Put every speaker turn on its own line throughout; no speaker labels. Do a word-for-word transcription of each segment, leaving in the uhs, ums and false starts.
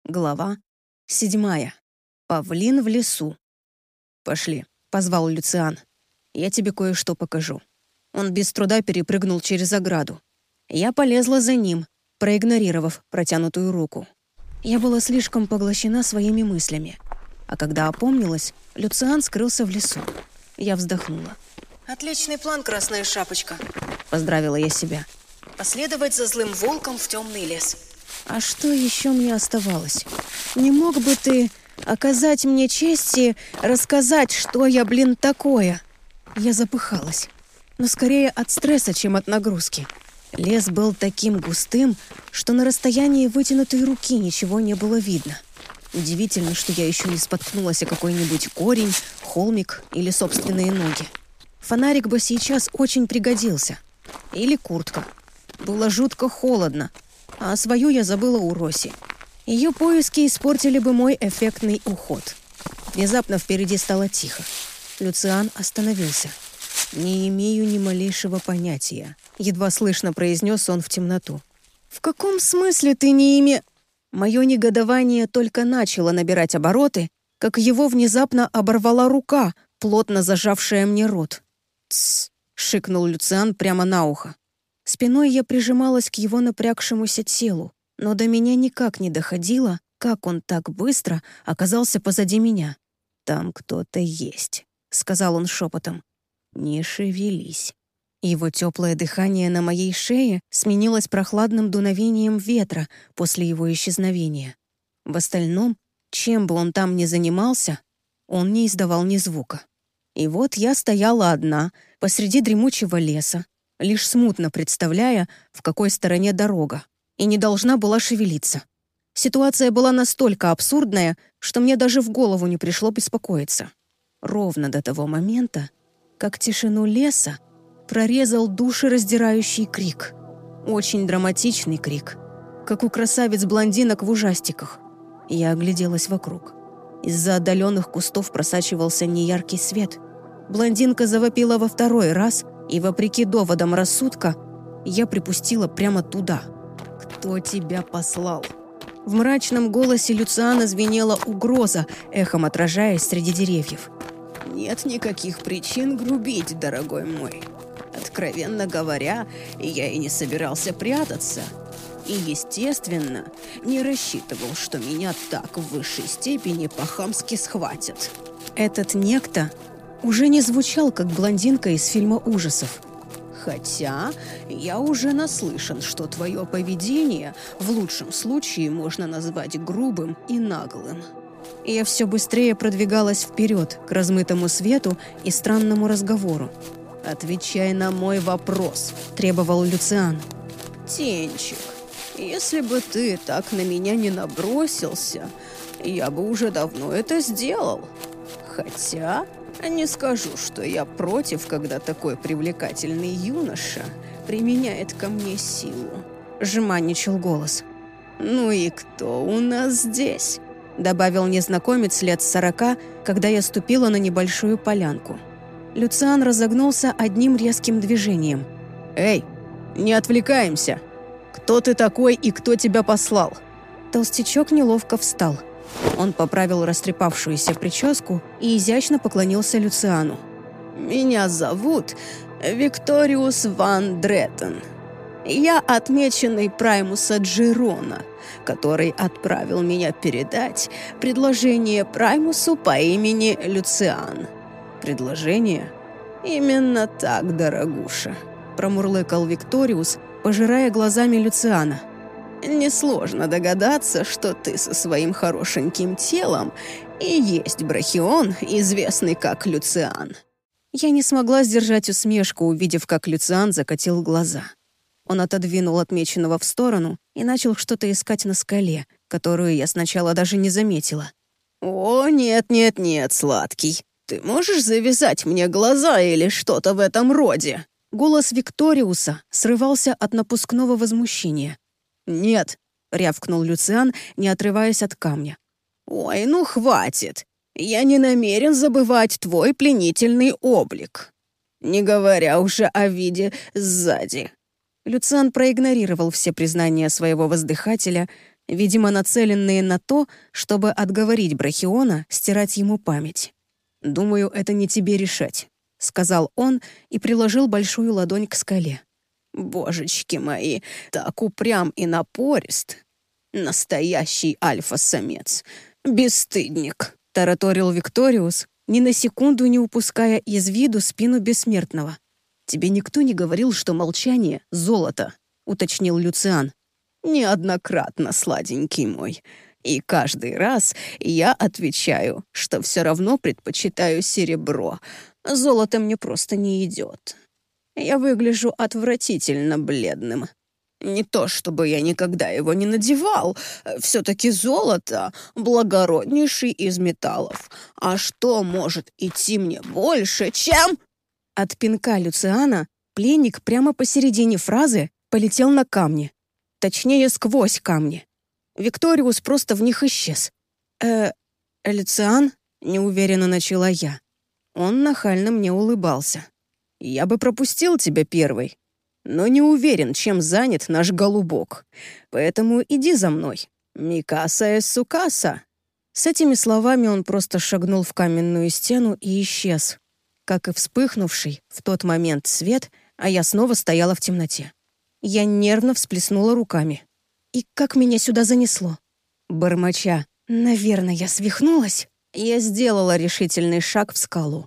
Глава седьмая. Павлин в лесу. «Пошли», — позвал Люциан. «Я тебе кое-что покажу». Он без труда перепрыгнул через ограду. Я полезла за ним, проигнорировав протянутую руку. Я была слишком поглощена своими мыслями. А когда опомнилась, Люциан скрылся в лесу. Я вздохнула. «Отличный план, Красная Шапочка», — поздравила я себя. «Последовать за злым волком в темный лес». А что еще мне оставалось? Не мог бы ты оказать мне честь и рассказать, что я, блин, такое? Я запыхалась, но скорее от стресса, чем от нагрузки. Лес был таким густым, что на расстоянии вытянутой руки ничего не было видно. Удивительно, что я еще не споткнулась о какой-нибудь корень, холмик или собственные ноги. Фонарик бы сейчас очень пригодился. Или куртка. Было жутко холодно, а свою я забыла у Роси. Ее поиски испортили бы мой эффектный уход. Внезапно впереди стало тихо. Люциан остановился. «Не имею ни малейшего понятия», — едва слышно произнес он в темноту. «В каком смысле ты не име...» Мое негодование только начало набирать обороты, как его внезапно оборвала рука, плотно зажавшая мне рот. «Тссс», — шикнул Люциан прямо на ухо. Спиной я прижималась к его напрягшемуся телу, но до меня никак не доходило, как он так быстро оказался позади меня. «Там кто-то есть», — сказал он шепотом. «Не шевелись». Его теплое дыхание на моей шее сменилось прохладным дуновением ветра после его исчезновения. В остальном, чем бы он там ни занимался, он не издавал ни звука. И вот я стояла одна посреди дремучего леса, лишь смутно представляя, в какой стороне дорога, и не должна была шевелиться. Ситуация была настолько абсурдная, что мне даже в голову не пришло беспокоиться. Ровно до того момента, как тишину леса прорезал душераздирающий крик. Очень драматичный крик, как у красавиц-блондинок в ужастиках. Я огляделась вокруг. Из-за отдаленных кустов просачивался неяркий свет. Блондинка завопила во второй раз, и, вопреки доводам рассудка, я припустила прямо туда. «Кто тебя послал?» В мрачном голосе Люциана звенела угроза, эхом отражаясь среди деревьев. «Нет никаких причин грубить, дорогой мой. Откровенно говоря, я и не собирался прятаться. И, естественно, не рассчитывал, что меня так в высшей степени по-хамски схватят». Этот некто уже не звучал, как блондинка из фильма ужасов. «Хотя я уже наслышан, что твое поведение в лучшем случае можно назвать грубым и наглым». Я все быстрее продвигалась вперед к размытому свету и странному разговору. «Отвечай на мой вопрос», — требовал Люциан. «Тенчик, если бы ты так на меня не набросился, я бы уже давно это сделал. Хотя не скажу, что я против, когда такой привлекательный юноша применяет ко мне силу», — жеманничал голос. «Ну и кто у нас здесь?» — добавил незнакомец лет сорока, когда я ступила на небольшую полянку. Люциан разогнулся одним резким движением. «Эй, не отвлекаемся! Кто ты такой и кто тебя послал?» Толстячок неловко встал. Он поправил растрепавшуюся прическу и изящно поклонился Люциану. «Меня зовут Викториус ван Дреттен. Я отмеченный Праймуса Джерона, который отправил меня передать предложение Праймусу по имени Люциан». «Предложение?» «Именно так, дорогуша», — промурлыкал Викториус, пожирая глазами Люциана. «Несложно догадаться, что ты со своим хорошеньким телом и есть Брахион, известный как Люциан». Я не смогла сдержать усмешку, увидев, как Люциан закатил глаза. Он отодвинул отмеченного в сторону и начал что-то искать на скале, которую я сначала даже не заметила. «О, нет-нет-нет, сладкий. Ты можешь завязать мне глаза или что-то в этом роде?» Голос Викториуса срывался от напускного возмущения. «Нет», — рявкнул Люциан, не отрываясь от камня. «Ой, ну хватит. Я не намерен забывать твой пленительный облик. Не говоря уже о виде сзади». Люциан проигнорировал все признания своего воздыхателя, видимо, нацеленные на то, чтобы отговорить Брахиона стирать ему память. «Думаю, это не тебе решать», — сказал он и приложил большую ладонь к скале. «Божечки мои, так упрям и напорист. Настоящий альфа-самец. Бесстыдник», — тараторил Викториус, ни на секунду не упуская из виду спину бессмертного. «Тебе никто не говорил, что молчание — золото», — уточнил Люциан. «Неоднократно, сладенький мой. И каждый раз я отвечаю, что все равно предпочитаю серебро. Золото мне просто не идет. Я выгляжу отвратительно бледным. Не то чтобы я никогда его не надевал. Все-таки золото — благороднейший из металлов. А что может идти мне больше, чем...» От пинка Люциана пленник прямо посередине фразы полетел на камни. Точнее, сквозь камни. Викториус просто в них исчез. «Э, Люциан?» — неуверенно начала я. Он нахально мне улыбался. «Я бы пропустил тебя первой, но не уверен, чем занят наш голубок. Поэтому иди за мной. Микаса эс сукаса». С этими словами он просто шагнул в каменную стену и исчез, как и вспыхнувший в тот момент свет, а я снова стояла в темноте. Я нервно всплеснула руками. И как меня сюда занесло? Бормоча, наверное, я свихнулась, я сделала решительный шаг в скалу.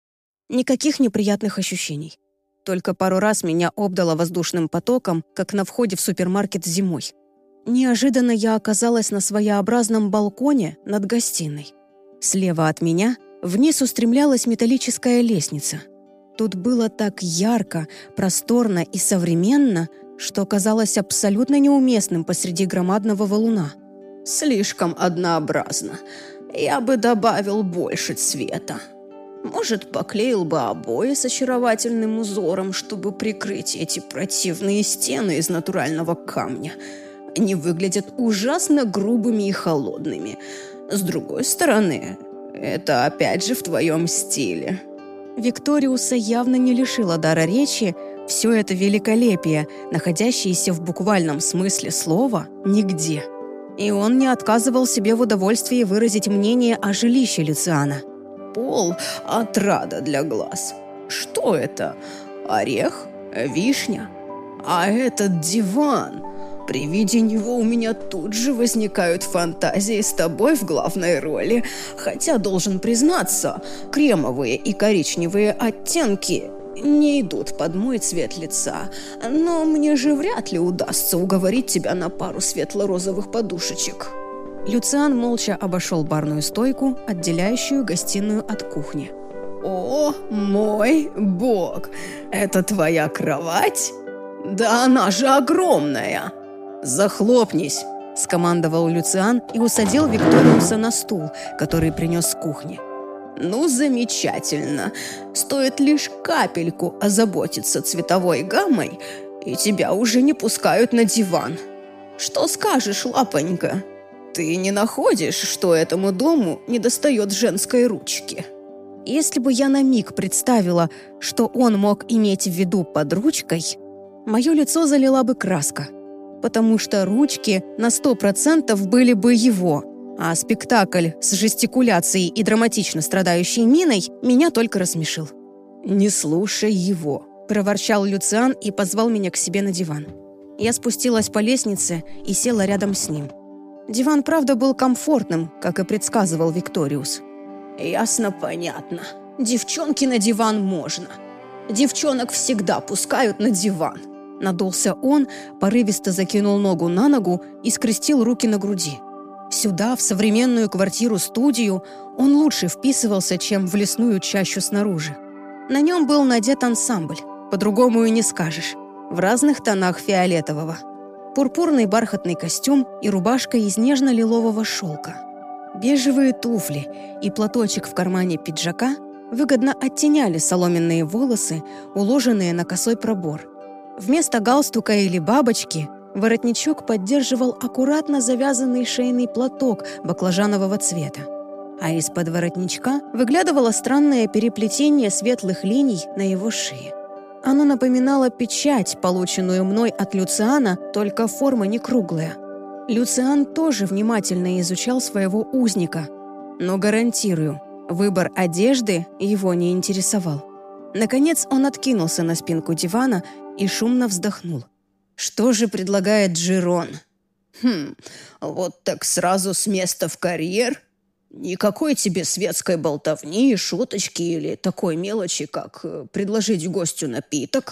Никаких неприятных ощущений. Только пару раз меня обдало воздушным потоком, как на входе в супермаркет зимой. Неожиданно я оказалась на своеобразном балконе над гостиной. Слева от меня вниз устремлялась металлическая лестница. Тут было так ярко, просторно и современно, что казалось абсолютно неуместным посреди громадного валуна. «Слишком однообразно. Я бы добавил больше цвета. Может, поклеил бы обои с очаровательным узором, чтобы прикрыть эти противные стены из натурального камня. Они выглядят ужасно грубыми и холодными. С другой стороны, это опять же в твоем стиле». Викториуса явно не лишило дара речи все это великолепие, находящееся в буквальном смысле слова «нигде». И он не отказывал себе в удовольствии выразить мнение о жилище Люциана. «Пол — отрада для глаз. Что это? Орех? Вишня? А этот диван? При виде него у меня тут же возникают фантазии с тобой в главной роли. Хотя, должен признаться, кремовые и коричневые оттенки не идут под мой цвет лица. Но мне же вряд ли удастся уговорить тебя на пару светло-розовых подушечек». Люциан молча обошел барную стойку, отделяющую гостиную от кухни. «О, мой бог! Это твоя кровать? Да она же огромная!» «Захлопнись!» — скомандовал Люциан и усадил Викториуса на стул, который принес с кухни. «Ну, замечательно. Стоит лишь капельку озаботиться цветовой гаммой, и тебя уже не пускают на диван. Что скажешь, лапонька? Ты не находишь, что этому дому недостает женской ручки?» Если бы я на миг представила, что он мог иметь в виду под ручкой, мое лицо залила бы краска, потому что ручки на сто процентов были бы его, а спектакль с жестикуляцией и драматично страдающей миной меня только рассмешил. «Не слушай его», — проворчал Люциан и позвал меня к себе на диван. Я спустилась по лестнице и села рядом с ним. Диван, правда, был комфортным, как и предсказывал Викториус. «Ясно, понятно. Девчонки на диван можно. Девчонок всегда пускают на диван». Надулся он, порывисто закинул ногу на ногу и скрестил руки на груди. Сюда, в современную квартиру-студию, он лучше вписывался, чем в лесную чащу снаружи. На нем был надет ансамбль, по-другому и не скажешь, в разных тонах фиолетового. Пурпурный бархатный костюм и рубашка из нежно-лилового шелка. Бежевые туфли и платочек в кармане пиджака выгодно оттеняли соломенные волосы, уложенные на косой пробор. Вместо галстука или бабочки воротничок поддерживал аккуратно завязанный шейный платок баклажанового цвета. А из-под воротничка выглядывало странное переплетение светлых линий на его шее. Оно напоминало печать, полученную мной от Люциана, только форма не круглая. Люциан тоже внимательно изучал своего узника, но, гарантирую, выбор одежды его не интересовал. Наконец он откинулся на спинку дивана и шумно вздохнул. «Что же предлагает Джерон?»
«Хм, вот так сразу с места в карьер? Никакой тебе светской болтовни, шуточки или такой мелочи, как предложить гостю напиток?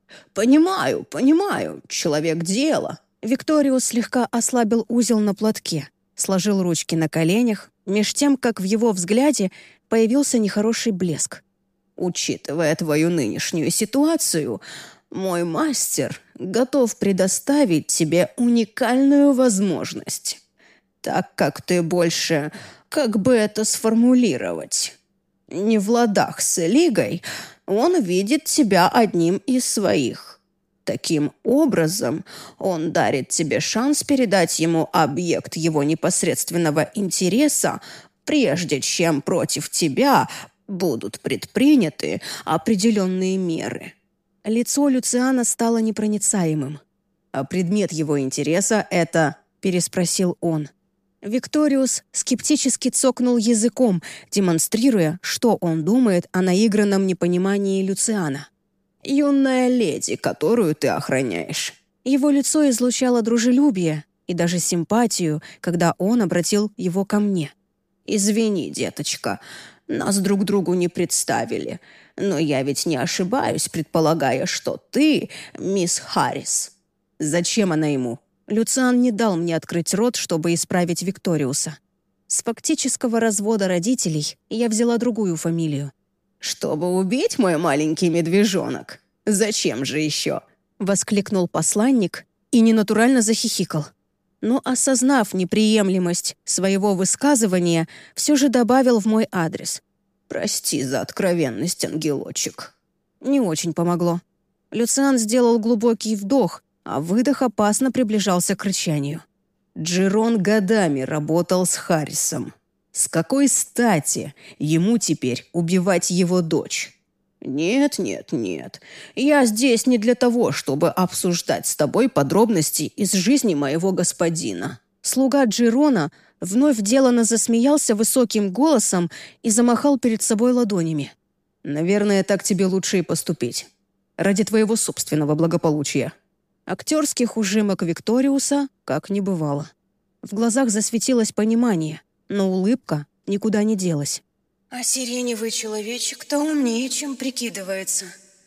Понимаю, понимаю, человек дела».
Викториус слегка ослабил узел на платке, сложил ручки на коленях, меж тем, как в его взгляде появился нехороший блеск.
«Учитывая твою нынешнюю ситуацию, мой мастер готов предоставить тебе уникальную возможность, так как ты больше, как бы это сформулировать, не в ладах с Лигой, он видит тебя одним из своих. Таким образом, он дарит тебе шанс передать ему объект его непосредственного интереса, прежде чем против тебя будут предприняты определенные меры».
Лицо Люциана стало непроницаемым.
«А предмет его интереса — это...» — переспросил он.
Викториус скептически цокнул языком, демонстрируя, что он думает о наигранном непонимании Люциана.
«Юная леди, которую ты охраняешь».
Его лицо излучало дружелюбие и даже симпатию, когда он обратил его ко мне.
«Извини, деточка, нас друг другу не представили, но я ведь не ошибаюсь, предполагая, что ты мисс Харрис».
«Зачем она ему?» Люциан не дал мне открыть рот, чтобы исправить Викториуса. С фактического развода родителей я взяла другую фамилию.
«Чтобы убить, мой маленький медвежонок? Зачем же еще?»
— воскликнул посланник и ненатурально захихикал. Но, осознав неприемлемость своего высказывания, все же добавил в мой адрес.
«Прости за откровенность, ангелочек».
Не очень помогло. Люциан сделал глубокий вдох, а выдох опасно приближался к рычанию.
«Джерон годами работал с Харрисом. С какой стати ему теперь убивать его дочь? Нет, нет, нет. Я здесь не для того, чтобы обсуждать с тобой подробности из жизни моего господина».
Слуга Джерона вновь делано засмеялся высоким голосом и замахал перед собой ладонями.
«Наверное, так тебе лучше и поступить. Ради твоего собственного благополучия».
Актерских ужимок Викториуса как не бывало. В глазах засветилось понимание, но улыбка никуда не делась.
«А сиреневый человечек-то умнее, чем прикидывается».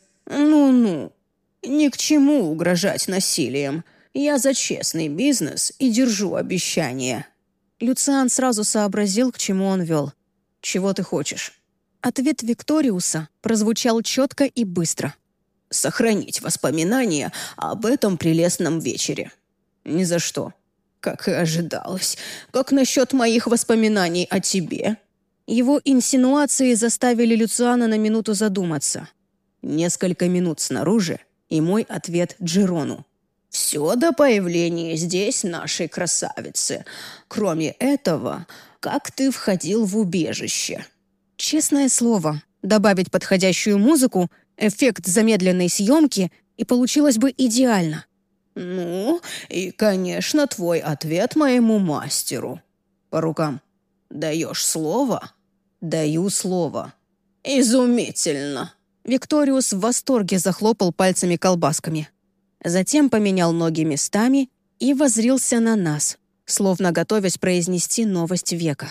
«Ну-ну, ни к чему угрожать насилием. Я за честный бизнес и держу обещания».
Люциан сразу сообразил, к чему он вел.
«Чего ты хочешь?»
Ответ Викториуса прозвучал четко и быстро.
«Сохранить воспоминания об этом прелестном вечере». «Ни за что. Как и ожидалось. Как насчет моих воспоминаний о тебе?»
Его инсинуации заставили Люциана на минуту задуматься.
Несколько минут снаружи, и мой ответ Джерону. «Все до появления здесь нашей красавицы. Кроме этого, как ты входил в убежище?»
Честное слово, добавить подходящую музыку, эффект замедленной съемки, и получилось бы идеально.
«Ну, и, конечно, твой ответ моему мастеру. По рукам. Даешь слово?» «Даю слово». «Изумительно!»
Викториус в восторге захлопал пальцами-колбасками. Затем поменял ноги местами и воззрился на нас, словно готовясь произнести новость века.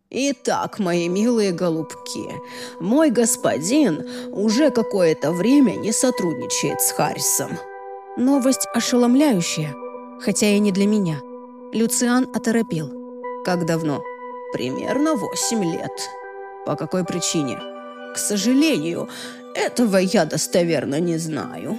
«Итак, мои милые голубки, мой господин уже какое-то время не сотрудничает с Харрисом».
Новость ошеломляющая, хотя и не для меня. Люциан оторопел.
«Как давно?» «Примерно восемь лет». «По какой причине?» «К сожалению, этого я достоверно не знаю.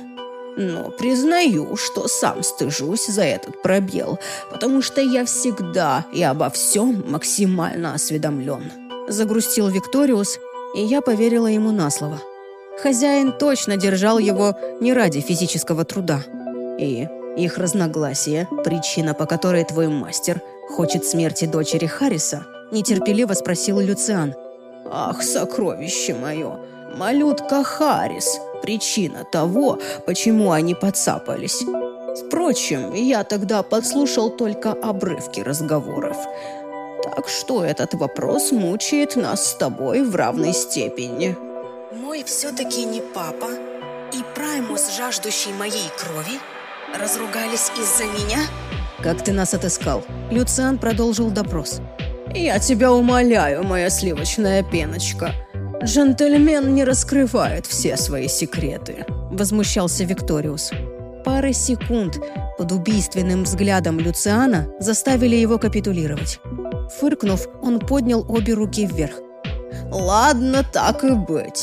Но признаю, что сам стыжусь за этот пробел, потому что я всегда и обо всем максимально осведомлен».
Загрустил Викториус, и я поверила ему на слово. Хозяин точно держал его не ради физического труда.
«И их разногласия, причина, по которой твой мастер хочет смерти дочери Харриса?»
Нетерпеливо спросил Люциан.
«Ах, сокровище мое! Малютка Харрис! Причина того, почему они подцапались. Впрочем, я тогда подслушал только обрывки разговоров. Так что этот вопрос мучает нас с тобой в равной степени.
Мой все-таки не папа и Праймус, жаждущий моей крови, разругались из-за меня?
Как ты нас отыскал? Люциан продолжил допрос.
Я тебя умоляю, моя сливочная пеночка. Джентльмен не раскрывает все свои секреты.
Возмущался Викториус. Пары секунд под убийственным взглядом Люциана заставили его капитулировать. Фыркнув, он поднял обе руки вверх.
Ладно, так и быть.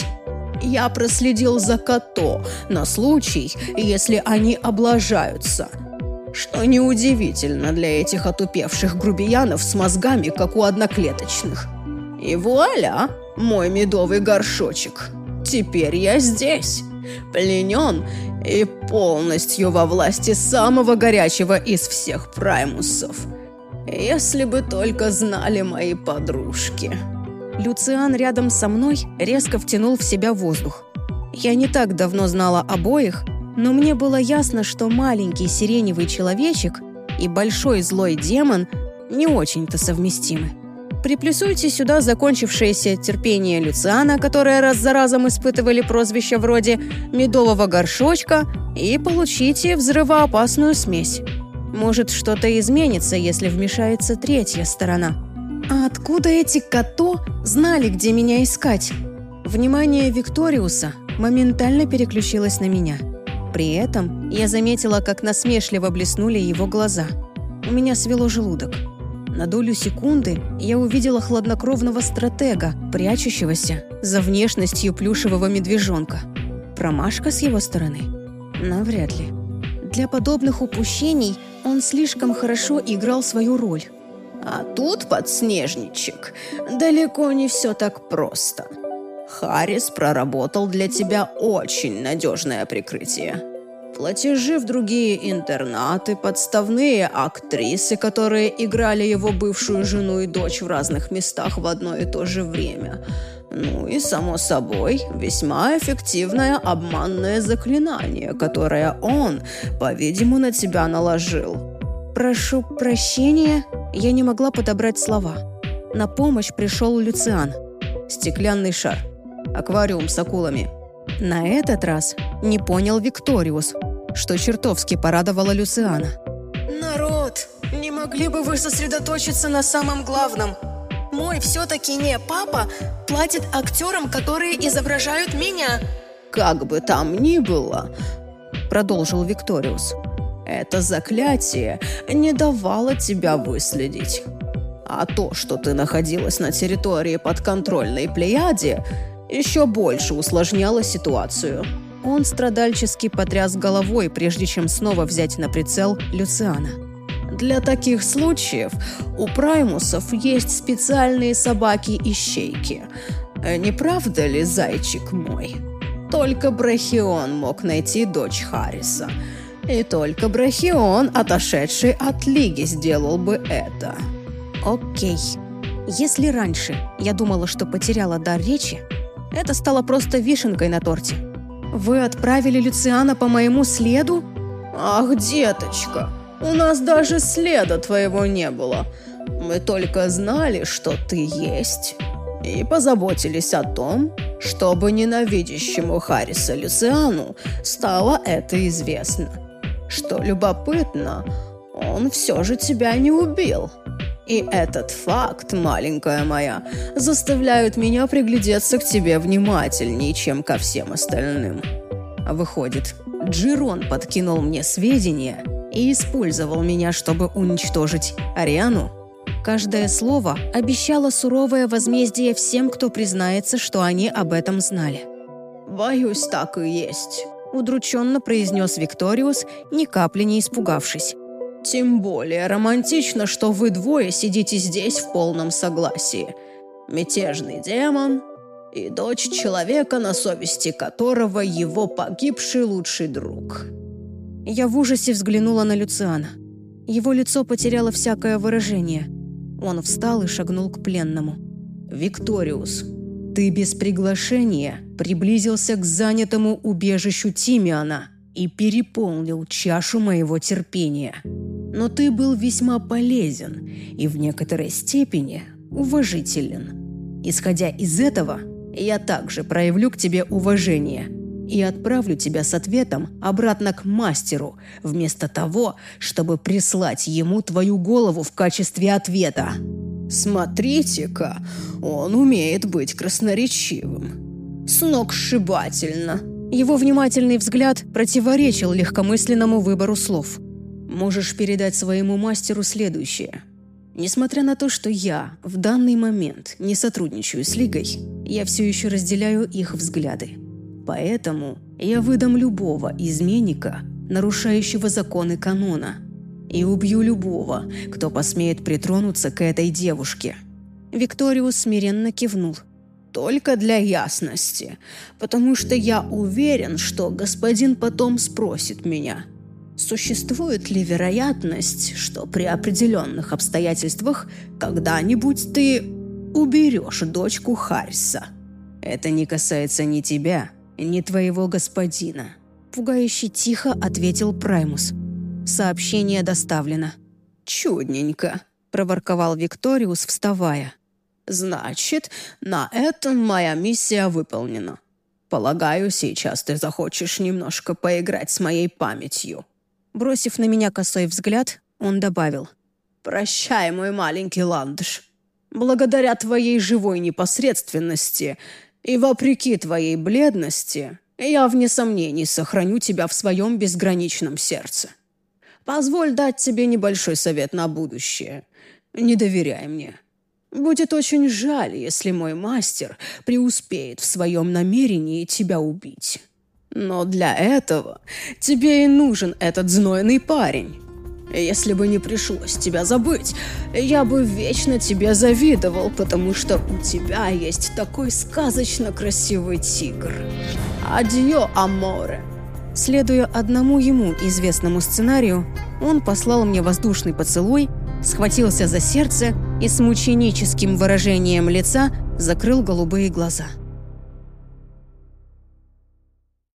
Я проследил за Като на случай, если они облажаются. Что неудивительно для этих отупевших грубиянов с мозгами, как у одноклеточных. И вуаля, мой медовый горшочек. Теперь я здесь, пленен и полностью во власти самого горячего из всех праймусов. Если бы только знали мои подружки.
Люциан рядом со мной резко втянул в себя воздух. Я не так давно знала обоих, но мне было ясно, что маленький сиреневый человечек и большой злой демон не очень-то совместимы. Приплюсуйте сюда закончившееся терпение Люциана, которое раз за разом испытывали прозвища вроде «медового горшочка», и получите взрывоопасную смесь. Может, что-то изменится, если вмешается третья сторона. А откуда эти Като знали, где меня искать? Внимание Викториуса моментально переключилось на меня. При этом я заметила, как насмешливо блеснули его глаза. У меня свело желудок. На долю секунды я увидела хладнокровного стратега, прячущегося за внешностью плюшевого медвежонка. Промашка с его стороны? Навряд ли. Для подобных упущений он слишком хорошо играл свою роль.
А тут, подснежничек, далеко не все так просто. Харрис проработал для тебя очень надежное прикрытие. Платежи в другие интернаты, подставные актрисы, которые играли его бывшую жену и дочь в разных местах в одно и то же время. Ну и, само собой, весьма эффективное обманное заклинание, которое он, по-видимому, на тебя наложил.
«Прошу прощения», я не могла подобрать слова. На помощь пришел Люциан.
Стеклянный шар. Аквариум с акулами.
На этот раз не понял Викториус, что чертовски порадовало Люциана.
Народ, не могли бы вы сосредоточиться на самом главном? Мой все-таки не папа платит актерам, которые изображают меня.
Как бы там ни было, продолжил Викториус, это заклятие не давало тебя выследить. А то, что ты находилась на территории подконтрольной Плеяде, еще больше усложняло ситуацию.
Он страдальчески потряс головой, прежде чем снова взять на прицел Люциана.
Для таких случаев у праймусов есть специальные собаки-ищейки. Не правда ли, зайчик мой? Только Брахион мог найти дочь Харриса. И только Брахион, отошедший от Лиги, сделал бы это.
Окей. Если раньше я думала, что потеряла дар речи, это стало просто вишенкой на торте. Вы отправили Люциана по моему следу?
Ах, деточка, у нас даже следа твоего не было. Мы только знали, что ты есть. И позаботились о том, чтобы ненавидящему Харриса Люциану стало это известно. Что любопытно, он все же тебя не убил. И этот факт, маленькая моя, заставляет меня приглядеться к тебе внимательнее, чем ко всем остальным.
А выходит, Джирон подкинул мне сведения и использовал меня, чтобы уничтожить Ариану? Каждое слово обещало суровое возмездие всем, кто признается, что они об этом знали.
«Боюсь, так и есть»,
— удрученно произнес Викториус, ни капли не испугавшись.
«Тем более романтично, что вы двое сидите здесь в полном согласии. Мятежный демон и дочь человека, на совести которого его погибший лучший друг».
Я в ужасе взглянула на Люциана. Его лицо потеряло всякое выражение. Он встал и шагнул к пленному.
«Викториус, ты без приглашения приблизился к занятому убежищу Тимиана
и переполнил чашу моего терпения. Но ты был весьма полезен и в некоторой степени уважителен. Исходя из этого, я также проявлю к тебе уважение и отправлю тебя с ответом обратно к мастеру, вместо того, чтобы прислать ему твою голову в качестве ответа.
Смотрите-ка, он умеет быть красноречивым. Сногсшибательно.
Его внимательный взгляд противоречил легкомысленному выбору слов. Можешь передать своему мастеру следующее. Несмотря на то, что я в данный момент не сотрудничаю с Лигой, я все еще разделяю их взгляды. Поэтому я выдам любого изменника, нарушающего законы канона, и убью любого, кто посмеет притронуться к этой девушке». Викториус смиренно кивнул.
«Только для ясности, потому что я уверен, что господин потом спросит меня, существует ли вероятность, что при определенных обстоятельствах когда-нибудь ты уберешь дочку Харриса.
Это не касается ни тебя, ни твоего господина», — пугающе тихо ответил Праймус. «Сообщение доставлено».
«Чудненько», —
проворковал Викториус, вставая.
«Значит, на этом моя миссия выполнена. Полагаю, сейчас ты захочешь немножко поиграть с моей памятью».
Бросив на меня косой взгляд, он добавил.
«Прощай, мой маленький ландыш. Благодаря твоей живой непосредственности и вопреки твоей бледности, я вне сомнений сохраню тебя в своем безграничном сердце. Позволь дать тебе небольшой совет на будущее. Не доверяй мне. Будет очень жаль, если мой мастер преуспеет в своем намерении тебя убить. Но для этого тебе и нужен этот знойный парень. Если бы не пришлось тебя забыть, я бы вечно тебе завидовал, потому что у тебя есть такой сказочно красивый тигр. Адьё, аморе».
Следуя одному ему известному сценарию, он послал мне воздушный поцелуй, схватился за сердце и с мученическим выражением лица закрыл голубые глаза.